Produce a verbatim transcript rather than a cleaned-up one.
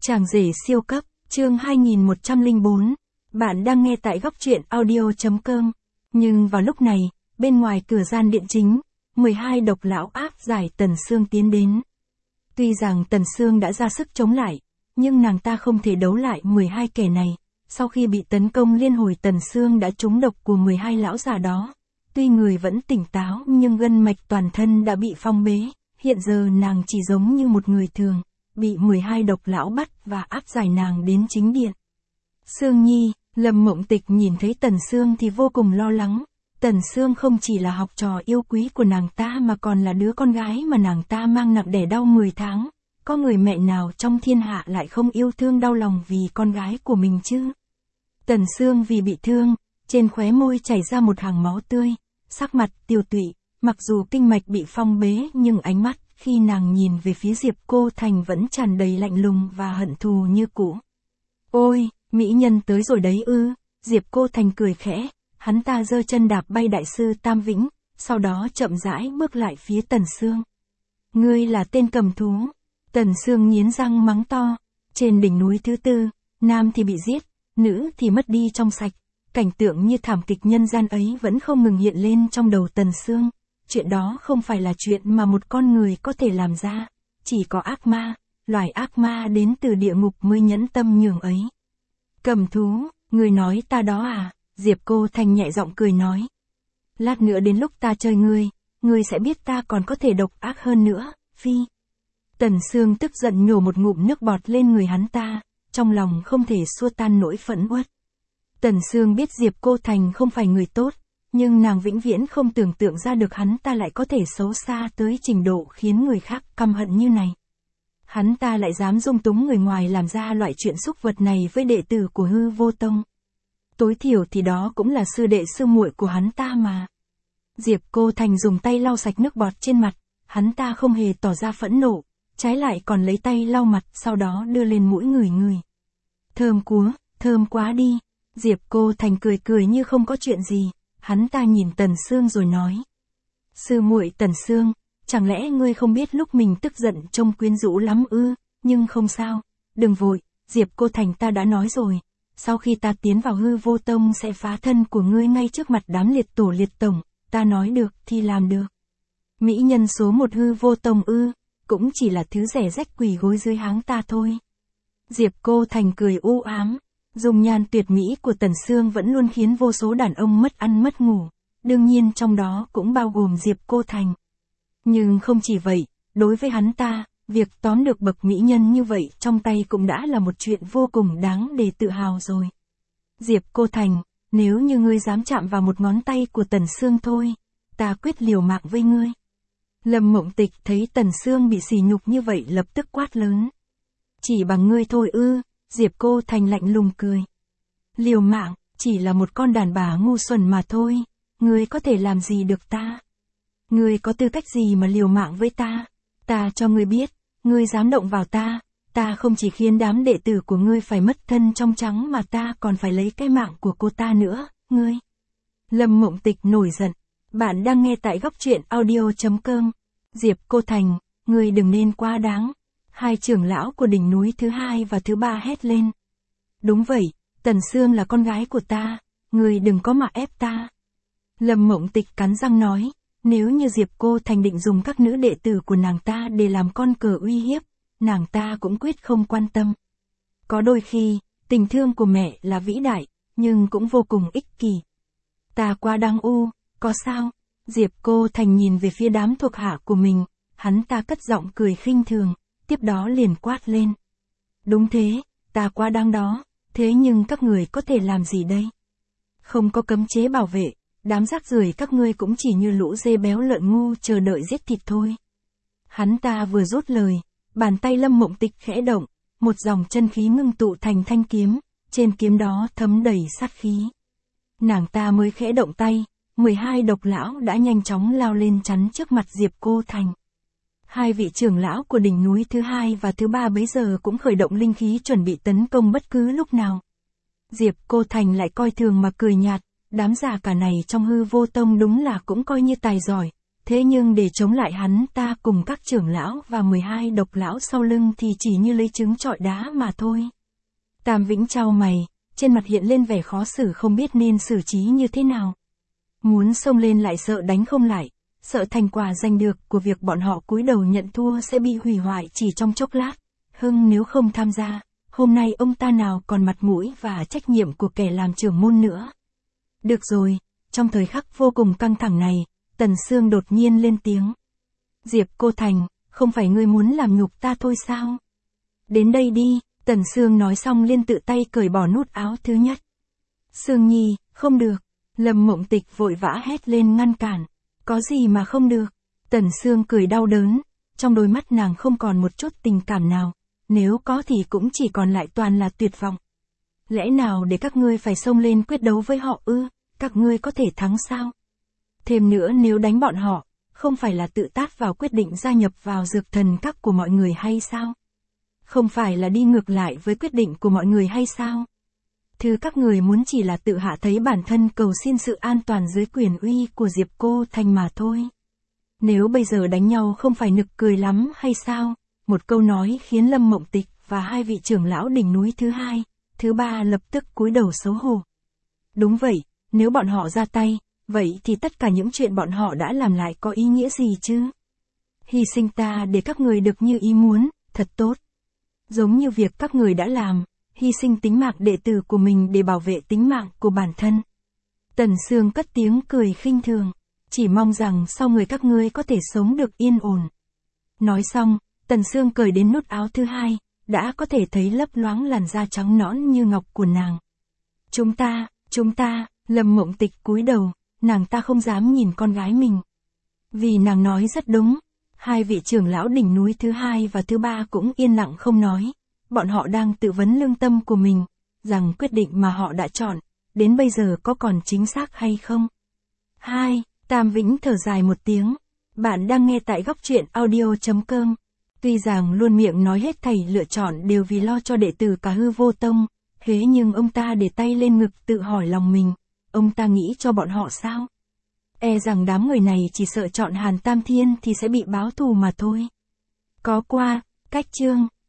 Chàng rể siêu cấp, chương hai nghìn một trăm lẻ bốn. Bạn đang nghe tại góc truyện audio chấm com. Nhưng vào lúc này, bên ngoài cửa gian điện chính, mười hai độc lão áp giải Tần Sương tiến đến. Tuy rằng Tần Sương đã ra sức chống lại, nhưng nàng ta không thể đấu lại mười hai kẻ này. Sau khi bị tấn công liên hồi, Tần Sương đã trúng độc của mười hai lão già đó. Tuy người vẫn tỉnh táo nhưng gân mạch toàn thân đã bị phong bế, hiện giờ nàng chỉ giống như một người thường, bị mười hai độc lão bắt và áp giải nàng đến chính điện. Sương Nhi, Lâm Mộng Tịch nhìn thấy Tần Sương thì vô cùng lo lắng. Tần Sương không chỉ là học trò yêu quý của nàng ta mà còn là đứa con gái mà nàng ta mang nặng đẻ đau mười tháng. Có người mẹ nào trong thiên hạ lại không yêu thương đau lòng vì con gái của mình chứ? Tần Sương vì bị thương, trên khóe môi chảy ra một hàng máu tươi, sắc mặt tiều tụy, mặc dù kinh mạch bị phong bế nhưng ánh mắt khi nàng nhìn về phía Diệp Cô Thành vẫn tràn đầy lạnh lùng và hận thù như cũ. Ôi, mỹ nhân tới rồi đấy ư? Diệp Cô Thành cười khẽ, hắn ta giơ chân đạp bay đại sư Tam Vĩnh, sau đó chậm rãi bước lại phía Tần Sương. Ngươi là tên cầm thú. Tần Sương nghiến răng mắng to. Trên đỉnh núi thứ tư, nam thì bị giết, nữ thì mất đi trong sạch. Cảnh tượng như thảm kịch nhân gian ấy vẫn không ngừng hiện lên trong đầu Tần Sương. Chuyện đó không phải là chuyện mà một con người có thể làm ra. Chỉ có ác ma, loài ác ma đến từ địa ngục mới nhẫn tâm nhường ấy. Cầm thú, người nói ta đó à? Diệp Cô Thành nhẹ giọng cười nói. Lát nữa đến lúc ta chơi ngươi, ngươi sẽ biết ta còn có thể độc ác hơn nữa, phi. Tần Sương tức giận nhổ một ngụm nước bọt lên người hắn ta, trong lòng không thể xua tan nỗi phẫn uất. Tần Sương biết Diệp Cô Thành không phải người tốt, nhưng nàng vĩnh viễn không tưởng tượng ra được hắn ta lại có thể xấu xa tới trình độ khiến người khác căm hận như này. Hắn ta lại dám dung túng người ngoài làm ra loại chuyện xúc vật này với đệ tử của Hư Vô Tông. Tối thiểu thì đó cũng là sư đệ sư muội của hắn ta mà. Diệp Cô Thành dùng tay lau sạch nước bọt trên mặt, hắn ta không hề tỏ ra phẫn nộ, trái lại còn lấy tay lau mặt sau đó đưa lên mũi người người. Thơm quá, thơm quá đi. Diệp Cô Thành cười cười như không có chuyện gì, hắn ta nhìn Tần Sương rồi nói. Sư muội Tần Sương, chẳng lẽ ngươi không biết lúc mình tức giận trông quyến rũ lắm ư? Nhưng không sao, đừng vội, Diệp Cô Thành ta đã nói rồi, sau khi ta tiến vào Hư Vô Tông sẽ phá thân của ngươi ngay trước mặt đám liệt tổ liệt tổng, ta nói được thì làm được. Mỹ nhân số một Hư Vô Tông ư, cũng chỉ là thứ rẻ rách quỳ gối dưới háng ta thôi. Diệp Cô Thành cười u ám. Dung nhan tuyệt mỹ của Tần Sương vẫn luôn khiến vô số đàn ông mất ăn mất ngủ, đương nhiên trong đó cũng bao gồm Diệp Cô Thành. Nhưng không chỉ vậy, đối với hắn ta, việc tóm được bậc mỹ nhân như vậy trong tay cũng đã là một chuyện vô cùng đáng để tự hào rồi. Diệp Cô Thành, nếu như ngươi dám chạm vào một ngón tay của Tần Sương thôi, ta quyết liều mạng với ngươi. Lâm Mộng Tịch thấy Tần Sương bị sỉ nhục như vậy lập tức quát lớn. Chỉ bằng ngươi thôi ư? Diệp Cô Thành lạnh lùng cười. Liều mạng, chỉ là một con đàn bà ngu xuẩn mà thôi, ngươi có thể làm gì được ta? Ngươi có tư cách gì mà liều mạng với ta? Ta cho ngươi biết, ngươi dám động vào ta, ta không chỉ khiến đám đệ tử của ngươi phải mất thân trong trắng mà ta còn phải lấy cái mạng của cô ta nữa, ngươi. Lâm Mộng Tịch nổi giận. Bạn đang nghe tại góc truyện audio chấm com. Diệp Cô Thành, ngươi đừng nên quá đáng. Hai trưởng lão của đỉnh núi thứ hai và thứ ba hét lên. Đúng vậy, Tần Sương là con gái của ta, ngươi đừng có mà ép ta. Lâm Mộng Tịch cắn răng nói, nếu như Diệp Cô Thành định dùng các nữ đệ tử của nàng ta để làm con cờ uy hiếp, nàng ta cũng quyết không quan tâm. Có đôi khi, tình thương của mẹ là vĩ đại, nhưng cũng vô cùng ích kỷ. Ta quá đáng u, có sao? Diệp Cô Thành nhìn về phía đám thuộc hạ của mình, hắn ta cất giọng cười khinh thường. Tiếp đó liền quát lên. Đúng thế, ta quá đáng đó, thế nhưng các người có thể làm gì đây? Không có cấm chế bảo vệ, đám rác rưởi các ngươi cũng chỉ như lũ dê béo lợn ngu chờ đợi giết thịt thôi. Hắn ta vừa rút lời, bàn tay Lâm Mộng Tịch khẽ động, một dòng chân khí ngưng tụ thành thanh kiếm, trên kiếm đó thấm đầy sát khí. Nàng ta mới khẽ động tay, mười hai độc lão đã nhanh chóng lao lên chắn trước mặt Diệp Cô Thành. Hai vị trưởng lão của đỉnh núi thứ hai và thứ ba bấy giờ cũng khởi động linh khí chuẩn bị tấn công bất cứ lúc nào. Diệp Cô Thành lại coi thường mà cười nhạt, đám già cả này trong Hư Vô Tông đúng là cũng coi như tài giỏi, Thế nhưng để chống lại hắn ta cùng các trưởng lão và mười hai độc lão sau lưng thì chỉ như lấy trứng trọi đá mà thôi. Tam Vĩnh chau mày, trên mặt hiện lên vẻ khó xử không biết nên xử trí như thế nào. Muốn xông lên lại sợ đánh không lại, sợ thành quả giành được của việc bọn họ cúi đầu nhận thua sẽ bị hủy hoại chỉ trong chốc lát. Hưng nếu không tham gia, hôm nay ông ta nào còn mặt mũi và trách nhiệm của kẻ làm trưởng môn nữa. Được rồi, trong thời khắc vô cùng căng thẳng này, Tần Sương đột nhiên lên tiếng. Diệp Cô Thành, không phải ngươi muốn làm nhục ta thôi sao? Đến đây đi, Tần Sương nói xong liền tự tay cởi bỏ nút áo thứ nhất. Sương Nhi, không được. Lâm Mộng Tịch vội vã hét lên ngăn cản. Có gì mà không được? Tần Sương cười đau đớn, trong đôi mắt nàng không còn một chút tình cảm nào, nếu có thì cũng chỉ còn lại toàn là tuyệt vọng. Lẽ nào để các ngươi phải xông lên quyết đấu với họ ư? Các ngươi có thể thắng sao? Thêm nữa nếu đánh bọn họ, không phải là tự tát vào quyết định gia nhập vào dược thần các của mọi người hay sao? Không phải là đi ngược lại với quyết định của mọi người hay sao? Thứ các người muốn chỉ là tự hạ thấy bản thân cầu xin sự an toàn dưới quyền uy của Diệp Cô Thành mà thôi. Nếu bây giờ đánh nhau không phải nực cười lắm hay sao? Một câu nói khiến Lâm Mộng Tịch và hai vị trưởng lão đỉnh núi thứ hai, thứ ba lập tức cúi đầu xấu hổ. Đúng vậy, nếu bọn họ ra tay, vậy thì tất cả những chuyện bọn họ đã làm lại có ý nghĩa gì chứ? Hy sinh ta để các người được như ý muốn, thật tốt. Giống như việc các người đã làm, hy sinh tính mạng đệ tử của mình để bảo vệ tính mạng của bản thân. Tần Sương cất tiếng cười khinh thường, chỉ mong rằng sau người các ngươi có thể sống được yên ổn. Nói xong, Tần Sương cởi đến nút áo thứ hai, đã có thể thấy lấp loáng làn da trắng nõn như ngọc của nàng. Chúng ta, chúng ta, Lâm Mộng Tịch cúi đầu, nàng ta không dám nhìn con gái mình. Vì nàng nói rất đúng, hai vị trưởng lão đỉnh núi thứ hai và thứ ba cũng yên lặng không nói. Bọn họ đang tự vấn lương tâm của mình, rằng quyết định mà họ đã chọn, đến bây giờ có còn chính xác hay không. hai. Tam Vĩnh thở dài một tiếng. Bạn đang nghe tại góc truyện audio chấm com. Tuy rằng luôn miệng nói hết thảy lựa chọn đều vì lo cho đệ tử cả hư vô tông, thế nhưng ông ta để tay lên ngực tự hỏi lòng mình, ông ta nghĩ cho bọn họ sao? E rằng đám người này chỉ sợ chọn Hàn Tam Thiên thì sẽ bị báo thù mà thôi. Có qua, cách chương.